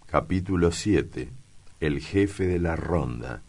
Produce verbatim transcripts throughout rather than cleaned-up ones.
Capítulo siete. El jefe de la ronda.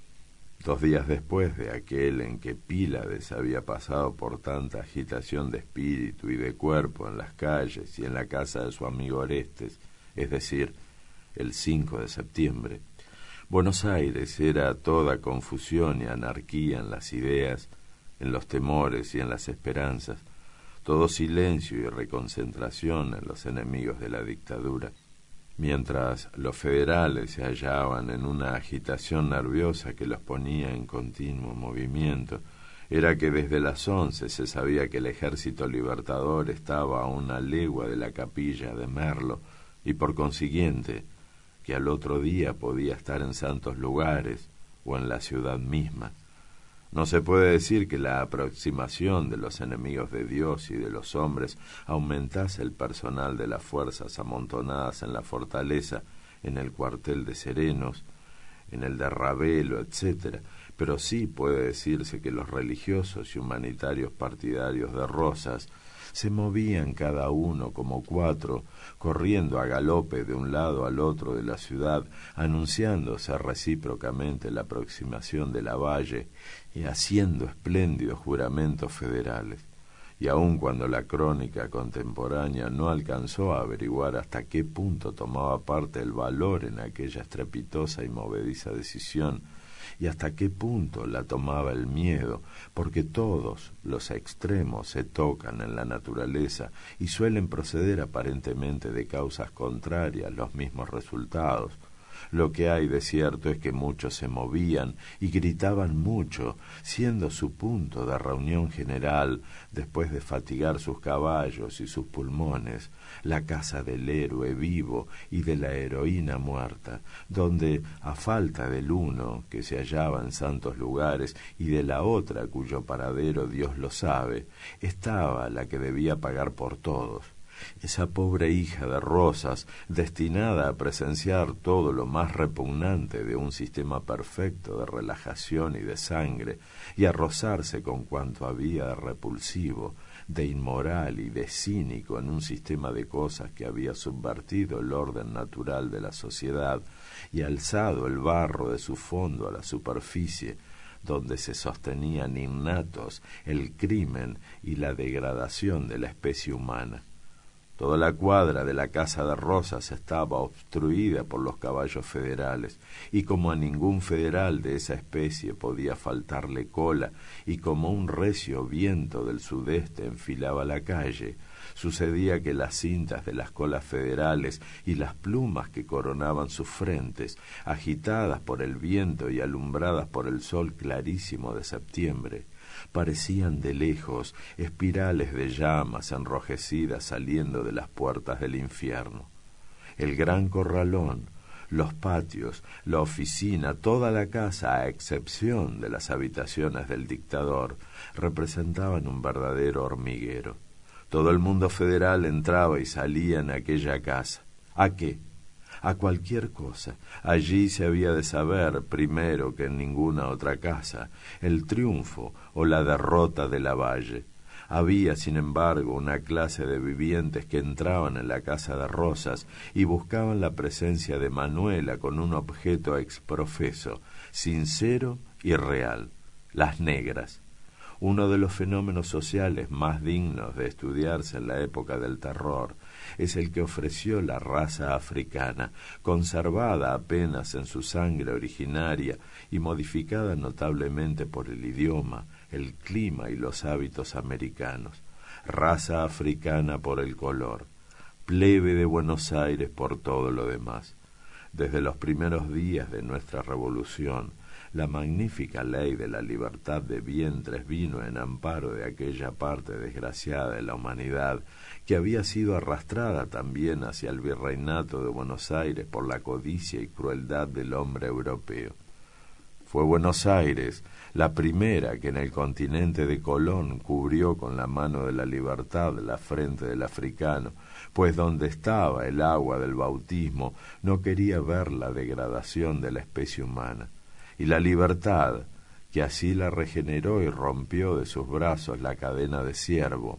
Dos días después de aquel en que Pílades había pasado por tanta agitación de espíritu y de cuerpo en las calles y en la casa de su amigo Orestes, es decir, el cinco de septiembre, Buenos Aires era toda confusión y anarquía en las ideas, en los temores y en las esperanzas, todo silencio y reconcentración en los enemigos de la dictadura. Mientras los federales se hallaban en una agitación nerviosa que los ponía en continuo movimiento, era que desde las once se sabía que el ejército libertador estaba a una legua de la capilla de Merlo y por consiguiente que al otro día podía estar en santos lugares o en la ciudad misma. No se puede decir que la aproximación de los enemigos de Dios y de los hombres aumentase el personal de las fuerzas amontonadas en la fortaleza, en el cuartel de Serenos, en el de Ravelo, etcétera, pero sí puede decirse que los religiosos y humanitarios partidarios de Rosas se movían cada uno como cuatro, corriendo a galope de un lado al otro de la ciudad, anunciándose recíprocamente la aproximación de Lavalle y haciendo espléndidos juramentos federales. Y aun cuando la crónica contemporánea no alcanzó a averiguar hasta qué punto tomaba parte el valor en aquella estrepitosa y movediza decisión, y hasta qué punto la tomaba el miedo, porque todos los extremos se tocan en la naturaleza y suelen proceder aparentemente de causas contrarias los mismos resultados. Lo que hay de cierto es que muchos se movían y gritaban mucho, siendo su punto de reunión general, después de fatigar sus caballos y sus pulmones, la casa del héroe vivo y de la heroína muerta, donde, a falta del uno, que se hallaba en santos lugares, y de la otra, cuyo paradero Dios lo sabe, estaba la que debía pagar por todos. Esa pobre hija de Rosas, destinada a presenciar todo lo más repugnante de un sistema perfecto de relajación y de sangre, y a rozarse con cuanto había de repulsivo, de inmoral y de cínico en un sistema de cosas que había subvertido el orden natural de la sociedad y alzado el barro de su fondo a la superficie, donde se sostenían innatos el crimen y la degradación de la especie humana. Toda la cuadra de la Casa de Rosas estaba obstruida por los caballos federales, y como a ningún federal de esa especie podía faltarle cola, y como un recio viento del sudeste enfilaba la calle, sucedía que las cintas de las colas federales y las plumas que coronaban sus frentes, agitadas por el viento y alumbradas por el sol clarísimo de septiembre, parecían de lejos espirales de llamas enrojecidas saliendo de las puertas del infierno. El gran corralón, los patios, la oficina, toda la casa, a excepción de las habitaciones del dictador, representaban un verdadero hormiguero. Todo el mundo federal entraba y salía en aquella casa. ¿A qué? A cualquier cosa. Allí se había de saber, primero que en ninguna otra casa, el triunfo o la derrota de Lavalle. Había, sin embargo, una clase de vivientes que entraban en la casa de Rosas y buscaban la presencia de Manuela con un objeto exprofeso, sincero y real: las negras. Uno de los fenómenos sociales más dignos de estudiarse en la época del terror es el que ofreció la raza africana, conservada apenas en su sangre originaria y modificada notablemente por el idioma, el clima y los hábitos americanos. Raza africana por el color, plebe de Buenos Aires por todo lo demás. Desde los primeros días de nuestra revolución, la magnífica ley de la libertad de vientres vino en amparo de aquella parte desgraciada de la humanidad que había sido arrastrada también hacia el virreinato de Buenos Aires por la codicia y crueldad del hombre europeo. Fue Buenos Aires la primera que en el continente de Colón cubrió con la mano de la libertad la frente del africano, pues donde estaba el agua del bautismo no quería ver la degradación de la especie humana. Y la libertad, que así la regeneró y rompió de sus brazos la cadena de ciervo,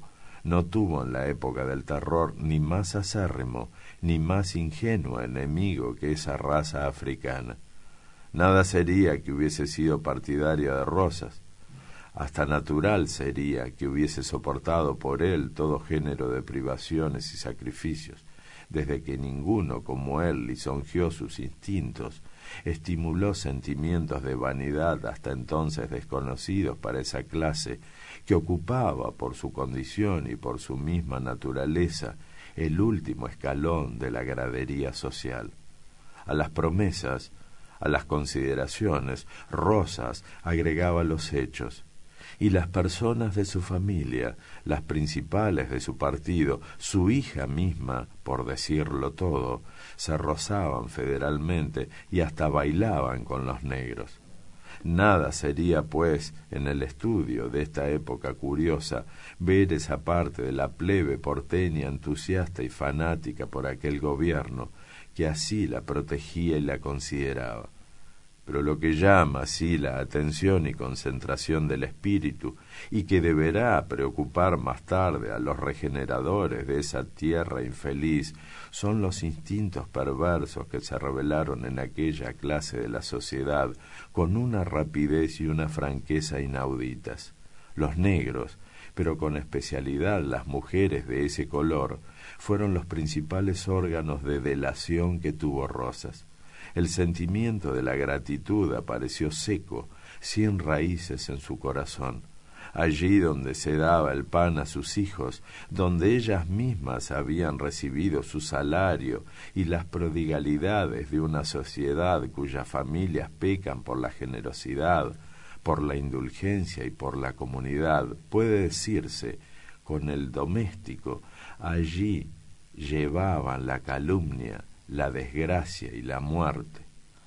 no tuvo en la época del terror ni más acérrimo ni más ingenuo enemigo que esa raza africana. Nada sería que hubiese sido partidaria de Rosas. Hasta natural sería que hubiese soportado por él todo género de privaciones y sacrificios, desde que ninguno como él lisonjeó sus instintos, estimuló sentimientos de vanidad hasta entonces desconocidos para esa clase que ocupaba por su condición y por su misma naturaleza el último escalón de la gradería social. A las promesas, a las consideraciones, Rosas agregaba los hechos, y las personas de su familia, las principales de su partido, su hija misma, por decirlo todo, se rozaban federalmente y hasta bailaban con los negros. Nada sería, pues, en el estudio de esta época curiosa, ver esa parte de la plebe porteña entusiasta y fanática por aquel gobierno, que así la protegía y la consideraba. Pero lo que llama así la atención y concentración del espíritu, y que deberá preocupar más tarde a los regeneradores de esa tierra infeliz, son los instintos perversos que se revelaron en aquella clase de la sociedad con una rapidez y una franqueza inauditas. Los negros, pero con especialidad las mujeres de ese color, fueron los principales órganos de delación que tuvo Rosas. El sentimiento de la gratitud apareció seco, sin raíces en su corazón. Allí donde se daba el pan a sus hijos, donde ellas mismas habían recibido su salario y las prodigalidades de una sociedad cuyas familias pecan por la generosidad, por la indulgencia y por la comunidad, puede decirse, con el doméstico, allí llevaban la calumnia, la desgracia y la muerte.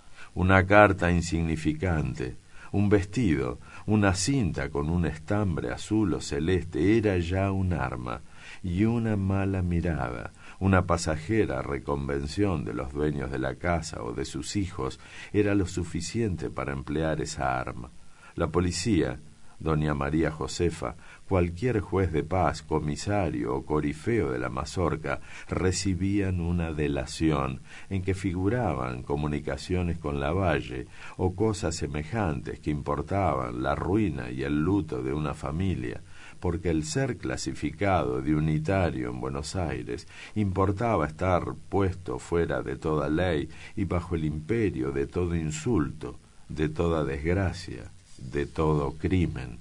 Una carta insignificante, un vestido, una cinta con un estambre azul o celeste era ya un arma, y una mala mirada, una pasajera reconvención de los dueños de la casa o de sus hijos era lo suficiente para emplear esa arma. La policía, doña María Josefa, cualquier juez de paz, comisario o corifeo de la mazorca recibían una delación en que figuraban comunicaciones con Lavalle o cosas semejantes que importaban la ruina y el luto de una familia, porque el ser clasificado de unitario en Buenos Aires importaba estar puesto fuera de toda ley y bajo el imperio de todo insulto, de toda desgracia, de todo crimen.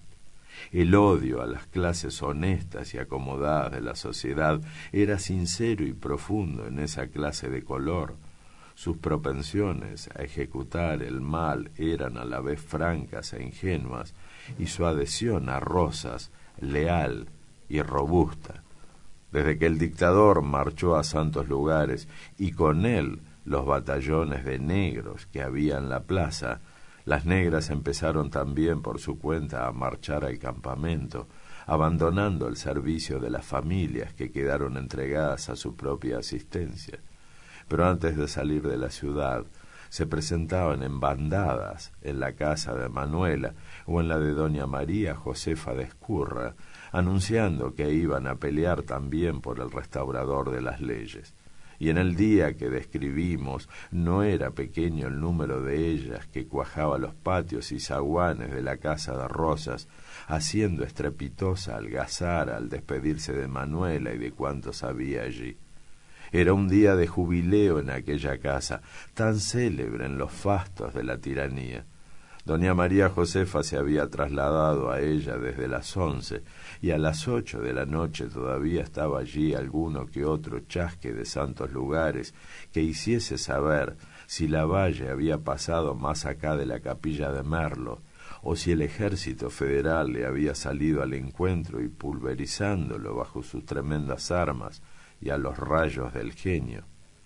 El odio a las clases honestas y acomodadas de la sociedad era sincero y profundo en esa clase de color. Sus propensiones a ejecutar el mal eran a la vez francas e ingenuas, y su adhesión a Rosas leal y robusta. Desde que el dictador marchó a santos lugares y con él los batallones de negros que había en la plaza, las negras empezaron también por su cuenta a marchar al campamento, abandonando el servicio de las familias que quedaron entregadas a su propia asistencia. Pero antes de salir de la ciudad, se presentaban en bandadas en la casa de Manuela o en la de doña María Josefa de Escurra, anunciando que iban a pelear también por el restaurador de las leyes. Y en el día que describimos no era pequeño el número de ellas que cuajaba los patios y zaguanes de la casa de Rosas, haciendo estrepitosa algazara al despedirse de Manuela y de cuantos había allí. Era un día de jubileo en aquella casa, tan célebre en los fastos de la tiranía. Doña María Josefa se había trasladado a ella desde las once, y a las ocho de la noche todavía estaba allí alguno que otro chasque de santos lugares que hiciese saber si Lavalle había pasado más acá de la capilla de Merlo, o si el ejército federal le había salido al encuentro y pulverizándolo bajo sus tremendas armas y a los rayos del genio.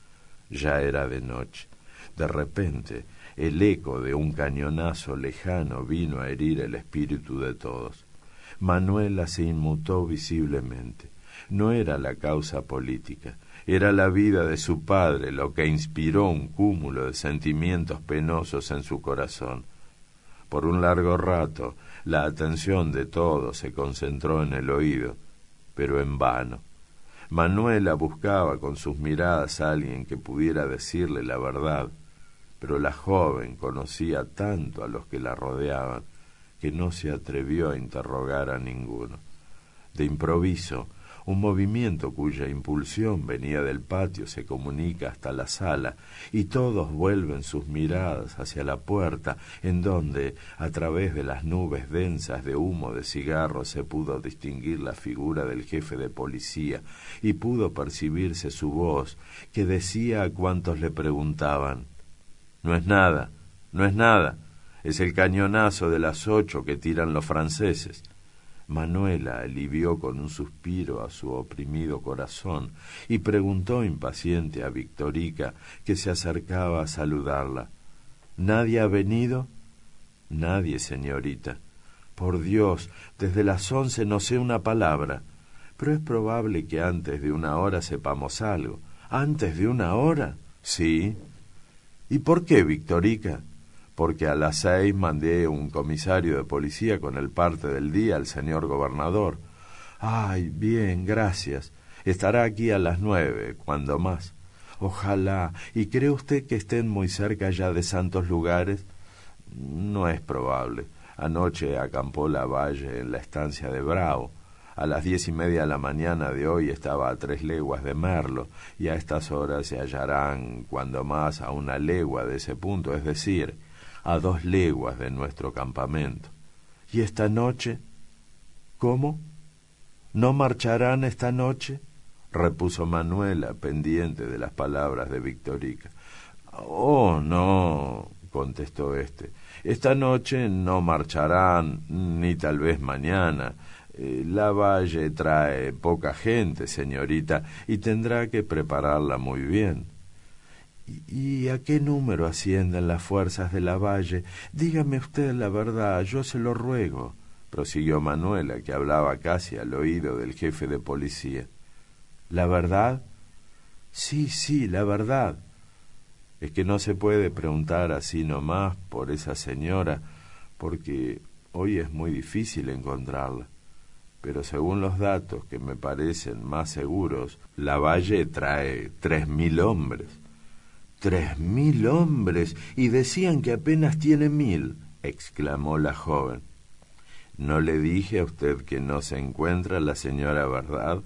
Ya era de noche. De repente, el eco de un cañonazo lejano vino a herir el espíritu de todos. Manuela se inmutó visiblemente. No era la causa política, era la vida de su padre lo que inspiró un cúmulo de sentimientos penosos en su corazón. Por un largo rato, la atención de todos se concentró en el oído, pero en vano. Manuela buscaba con sus miradas a alguien que pudiera decirle la verdad, pero la joven conocía tanto a los que la rodeaban que no se atrevió a interrogar a ninguno. De improviso, un movimiento cuya impulsión venía del patio se comunica hasta la sala, y todos vuelven sus miradas hacia la puerta, en donde, a través de las nubes densas de humo de cigarro, se pudo distinguir la figura del jefe de policía, y pudo percibirse su voz, que decía a cuantos le preguntaban: «No es nada, no es nada, es el cañonazo de las ocho que tiran los franceses». Manuela alivió con un suspiro a su oprimido corazón y preguntó impaciente a Victorica, que se acercaba a saludarla: «¿Nadie ha venido?» «Nadie, señorita. Por Dios, desde las once no sé una palabra. Pero es probable que antes de una hora sepamos algo». «¿Antes de una hora?» «Sí». «¿Y por qué, Victorica?» «Porque a las seis mandé un comisario de policía con el parte del día al señor gobernador». «Ay, bien, gracias. Estará aquí a las nueve, cuando más». «Ojalá. ¿Y cree usted que estén muy cerca ya de Santos Lugares?» «No es probable. Anoche acampó Lavalle en la estancia de Bravo. A las diez y media de la mañana de hoy estaba a tres leguas de Merlo, y a estas horas se hallarán, cuando más, a una legua de ese punto, es decir, a dos leguas de nuestro campamento». «¿Y esta noche?» «¿Cómo? ¿No marcharán esta noche?», repuso Manuela, pendiente de las palabras de Victorica. «Oh, no», contestó éste, «esta noche no marcharán, ni tal vez mañana. Eh, Lavalle trae poca gente, señorita, y tendrá que prepararla muy bien». «¿Y a qué número ascienden las fuerzas de Lavalle? Dígame usted la verdad, yo se lo ruego», prosiguió Manuela, que hablaba casi al oído del jefe de policía. «¿La verdad?» «Sí, sí, la verdad». «Es que no se puede preguntar así nomás por esa señora, porque hoy es muy difícil encontrarla. Pero según los datos que me parecen más seguros, Lavalle trae tres mil hombres». «¡Tres mil hombres! Y decían que apenas tiene mil», exclamó la joven. «¿No le dije a usted que no se encuentra la señora Verdad?»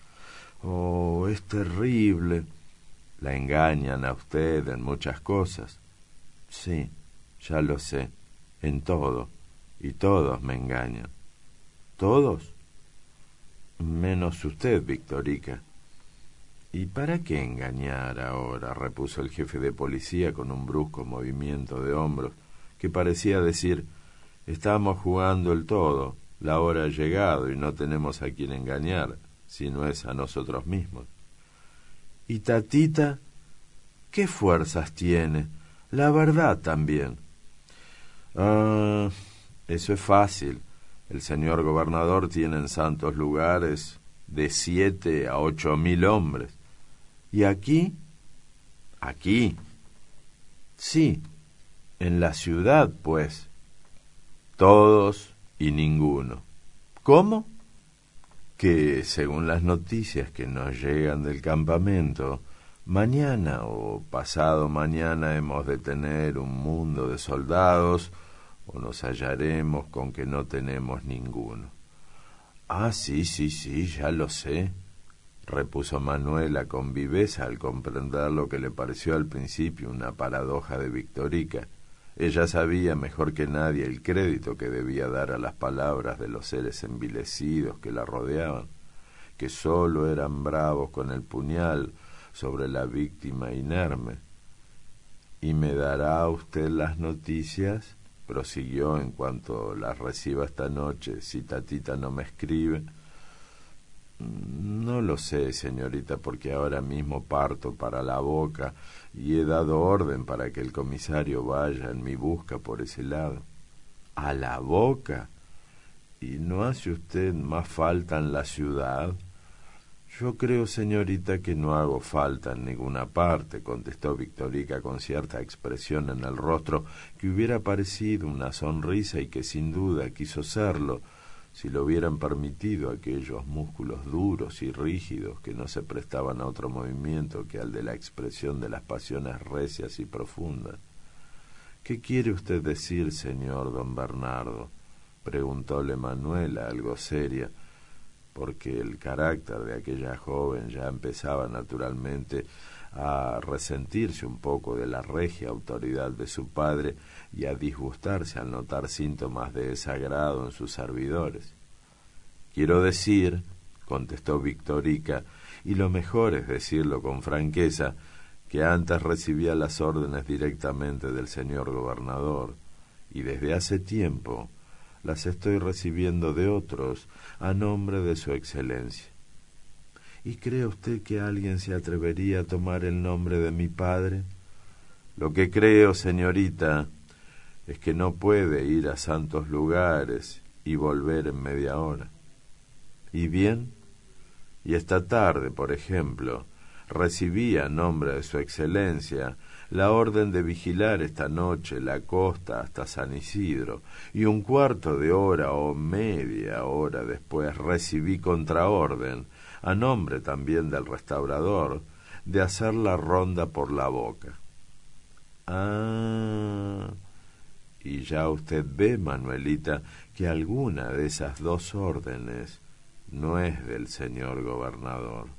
«Oh, es terrible». «La engañan a usted en muchas cosas». «Sí, ya lo sé, en todo, y todos me engañan». «¿Todos?» «Menos usted, Victorica». «¿Y para qué engañar ahora?», repuso el jefe de policía con un brusco movimiento de hombros, que parecía decir: «Estamos jugando el todo, la hora ha llegado y no tenemos a quien engañar, si no es a nosotros mismos». «¿Y Tatita? ¿Qué fuerzas tiene? La verdad también». «Ah, eso es fácil. El señor gobernador tiene en Santos Lugares de siete a ocho mil hombres». «¿Y aquí?» «¿Aquí?» «Sí, en la ciudad, pues». «Todos y ninguno». «¿Cómo?» «Que, según las noticias que nos llegan del campamento, mañana o pasado mañana hemos de tener un mundo de soldados, o nos hallaremos con que no tenemos ninguno». «Ah, sí, sí, sí, ya lo sé», repuso Manuela con viveza al comprender lo que le pareció al principio una paradoja de Victorica. Ella sabía mejor que nadie el crédito que debía dar a las palabras de los seres envilecidos que la rodeaban, que sólo eran bravos con el puñal sobre la víctima inerme. «¿Y me dará usted las noticias?», prosiguió, «en cuanto las reciba esta noche, si Tatita no me escribe». «No lo sé, señorita, porque ahora mismo parto para la Boca y he dado orden para que el comisario vaya en mi busca por ese lado». «¿A la Boca? ¿Y no hace usted más falta en la ciudad?» «Yo creo, señorita, que no hago falta en ninguna parte», contestó Victorica con cierta expresión en el rostro que hubiera parecido una sonrisa y que sin duda quiso serlo, si le hubieran permitido aquellos músculos duros y rígidos que no se prestaban a otro movimiento que al de la expresión de las pasiones recias y profundas. ¿Qué quiere usted decir, señor don Bernardo?, preguntóle Manuela, algo seria, porque el carácter de aquella joven ya empezaba naturalmente a resentirse un poco de la regia autoridad de su padre y a disgustarse al notar síntomas de desagrado en sus servidores. Quiero decir, contestó Victorica, y lo mejor es decirlo con franqueza, que antes recibía las órdenes directamente del señor gobernador, y desde hace tiempo las estoy recibiendo de otros a nombre de su excelencia. ¿Y cree usted que alguien se atrevería a tomar el nombre de mi padre? Lo que creo, señorita, es que no puede ir a santos lugares y volver en media hora. ¿Y bien? Y esta tarde, por ejemplo, recibí a nombre de su excelencia la orden de vigilar esta noche la costa hasta San Isidro, y un cuarto de hora o media hora después recibí contraorden, a nombre también del restaurador, de hacer la ronda por la Boca. Ah, y ya usted ve, Manuelita, que alguna de esas dos órdenes no es del señor gobernador.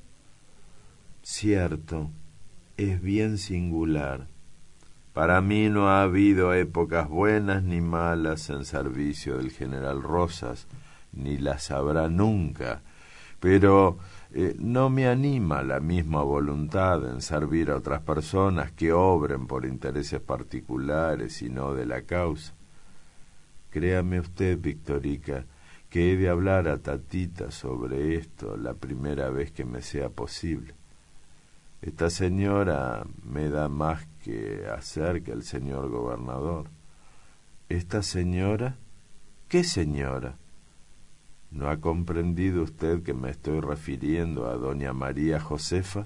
Cierto, es bien singular. Para mí no ha habido épocas buenas ni malas en servicio del general Rosas, ni las habrá nunca, pero eh, no me anima la misma voluntad en servir a otras personas que obren por intereses particulares y no de la causa. Créame usted, Victorica, que he de hablar a Tatita sobre esto la primera vez que me sea posible. Esta señora me da más que hacer que el señor gobernador. ¿Esta señora? ¿Qué señora? ¿No ha comprendido usted que me estoy refiriendo a doña María Josefa?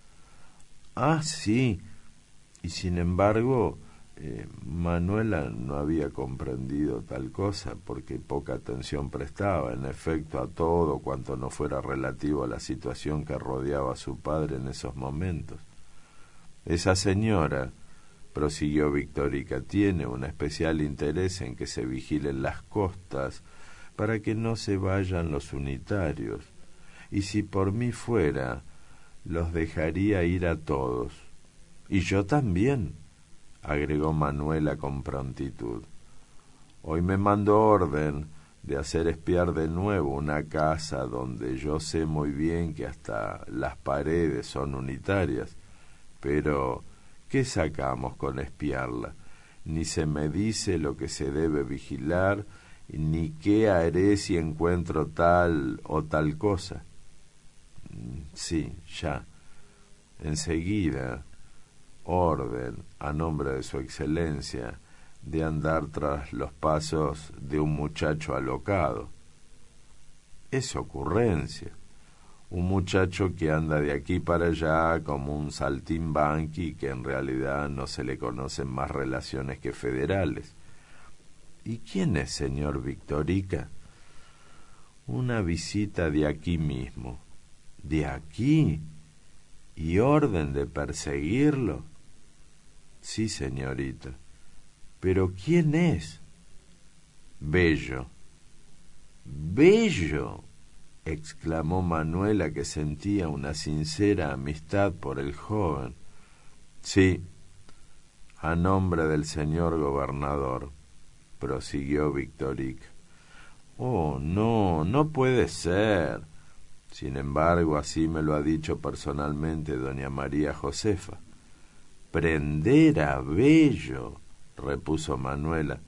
Ah, sí. Y sin embargo, eh, Manuela no había comprendido tal cosa porque poca atención prestaba, en efecto, a todo cuanto no fuera relativo a la situación que rodeaba a su padre en esos momentos. Esa señora, prosiguió Victorica, tiene un especial interés en que se vigilen las costas para que no se vayan los unitarios, y si por mí fuera, los dejaría ir a todos. Y yo también, agregó Manuela con prontitud. Hoy me mandó orden de hacer espiar de nuevo una casa donde yo sé muy bien que hasta las paredes son unitarias, pero ¿qué sacamos con espiarla? Ni se me dice lo que se debe vigilar, ni qué haré si encuentro tal o tal cosa. Sí, ya. Enseguida, orden, a nombre de su excelencia, de andar tras los pasos de un muchacho alocado. Es ocurrencia. Un muchacho que anda de aquí para allá como un saltimbanqui, que en realidad no se le conocen más relaciones que federales. ¿Y quién es, señor Victorica? Una visita de aquí mismo. ¿De aquí? ¿Y orden de perseguirlo? Sí, señorita. ¿Pero quién es? Bello. ¿Bello? Exclamó Manuela, que sentía una sincera amistad por el joven. Sí, a nombre del señor gobernador, prosiguió Victorica. Oh, no, no puede ser. Sin embargo, así me lo ha dicho personalmente doña María Josefa. Prender a Bello, repuso Manuela.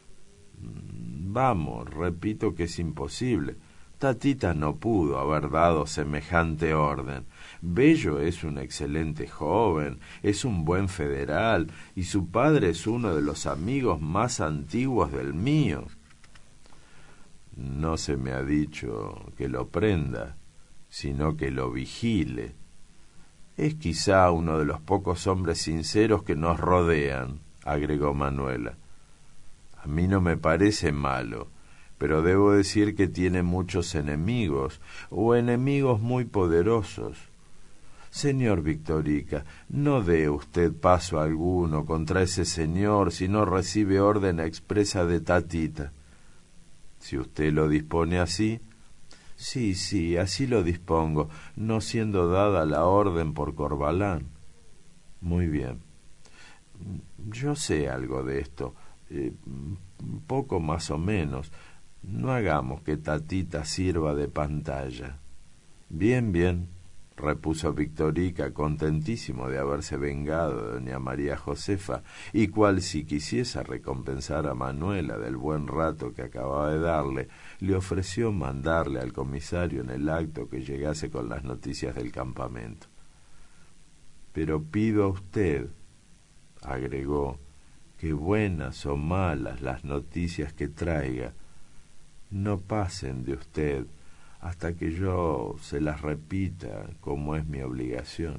Vamos, repito que es imposible. Tatita no pudo haber dado semejante orden. Bello es un excelente joven, es un buen federal, y su padre es uno de los amigos más antiguos del mío. No se me ha dicho que lo prenda, sino que lo vigile. Es quizá uno de los pocos hombres sinceros que nos rodean, agregó Manuela. A mí no me parece malo, pero debo decir que tiene muchos enemigos, o enemigos muy poderosos. Señor Victorica, no dé usted paso alguno contra ese señor si no recibe orden expresa de Tatita. Si usted lo dispone así, sí, sí, así lo dispongo, no siendo dada la orden por Corbalán. Muy bien. Yo sé algo de esto, eh, poco más o menos. No hagamos que Tatita sirva de pantalla. Bien, bien, repuso Victorica, contentísimo de haberse vengado de doña María Josefa, y cual si quisiese recompensar a Manuela del buen rato que acababa de darle, le ofreció mandarle al comisario en el acto que llegase con las noticias del campamento. Pero pido a usted, agregó, que buenas o malas las noticias que traiga, no pasen de usted hasta que yo se las repita como es mi obligación.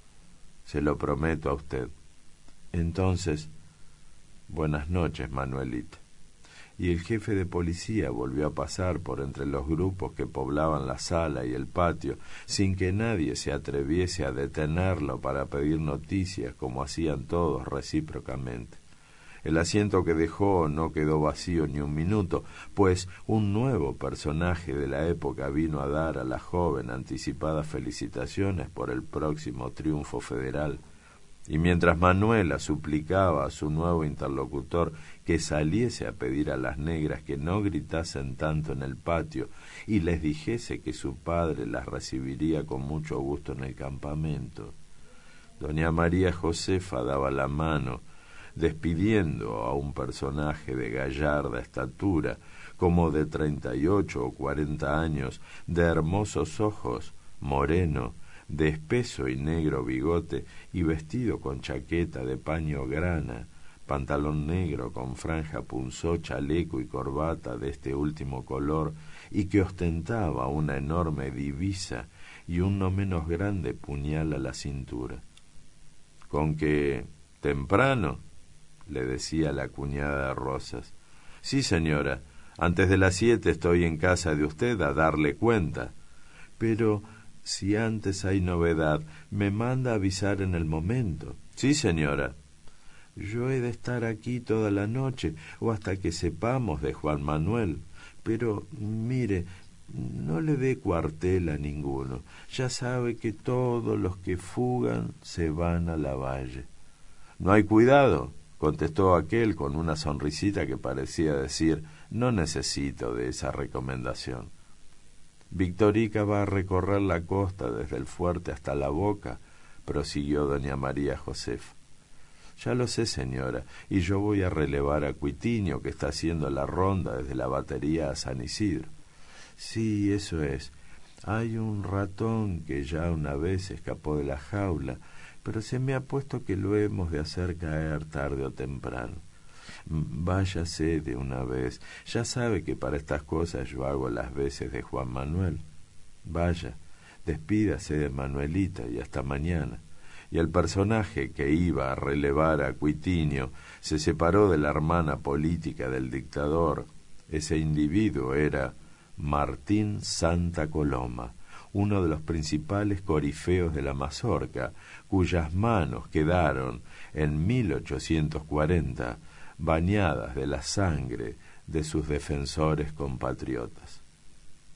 Se lo prometo a usted. Entonces, buenas noches, Manuelita. Y el jefe de policía volvió a pasar por entre los grupos que poblaban la sala y el patio, sin que nadie se atreviese a detenerlo para pedir noticias como hacían todos recíprocamente. El asiento que dejó no quedó vacío ni un minuto, pues un nuevo personaje de la época vino a dar a la joven anticipadas felicitaciones por el próximo triunfo federal. Y mientras Manuela suplicaba a su nuevo interlocutor que saliese a pedir a las negras que no gritasen tanto en el patio y les dijese que su padre las recibiría con mucho gusto en el campamento, doña María Josefa daba la mano, despidiendo a un personaje de gallarda estatura, como de treinta y ocho o cuarenta años, de hermosos ojos, moreno, de espeso y negro bigote y vestido con chaqueta de paño grana, pantalón negro con franja punzó, chaleco y corbata de este último color, y que ostentaba una enorme divisa y un no menos grande puñal a la cintura. Con que, temprano, le decía la cuñada de Rosas. Sí, señora, antes de las siete estoy en casa de usted a darle cuenta. Pero si antes hay novedad, me manda avisar en el momento. Sí, señora. Yo he de estar aquí toda la noche o hasta que sepamos de Juan Manuel. Pero, mire, no le dé cuartel a ninguno. Ya sabe que todos los que fugan se van a la valle. No hay cuidado, contestó aquel con una sonrisita que parecía decir, no necesito de esa recomendación. Victorica va a recorrer la costa desde el fuerte hasta la boca, prosiguió doña María Josefa. Ya lo sé, señora, y yo voy a relevar a Cuitiño, que está haciendo la ronda desde la batería a San Isidro. Sí, eso es. Hay un ratón que ya una vez escapó de la jaula, pero se me ha puesto que lo hemos de hacer caer tarde o temprano. Váyase de una vez. Ya sabe que para estas cosas yo hago las veces de Juan Manuel. Vaya, despídase de Manuelita y hasta mañana. Y el personaje que iba a relevar a Cuitiño se separó de la hermana política del dictador. Ese individuo era Martín Santa Coloma, uno de los principales corifeos de la mazorca, cuyas manos quedaron en mil ochocientos cuarenta bañadas de la sangre de sus defensores compatriotas.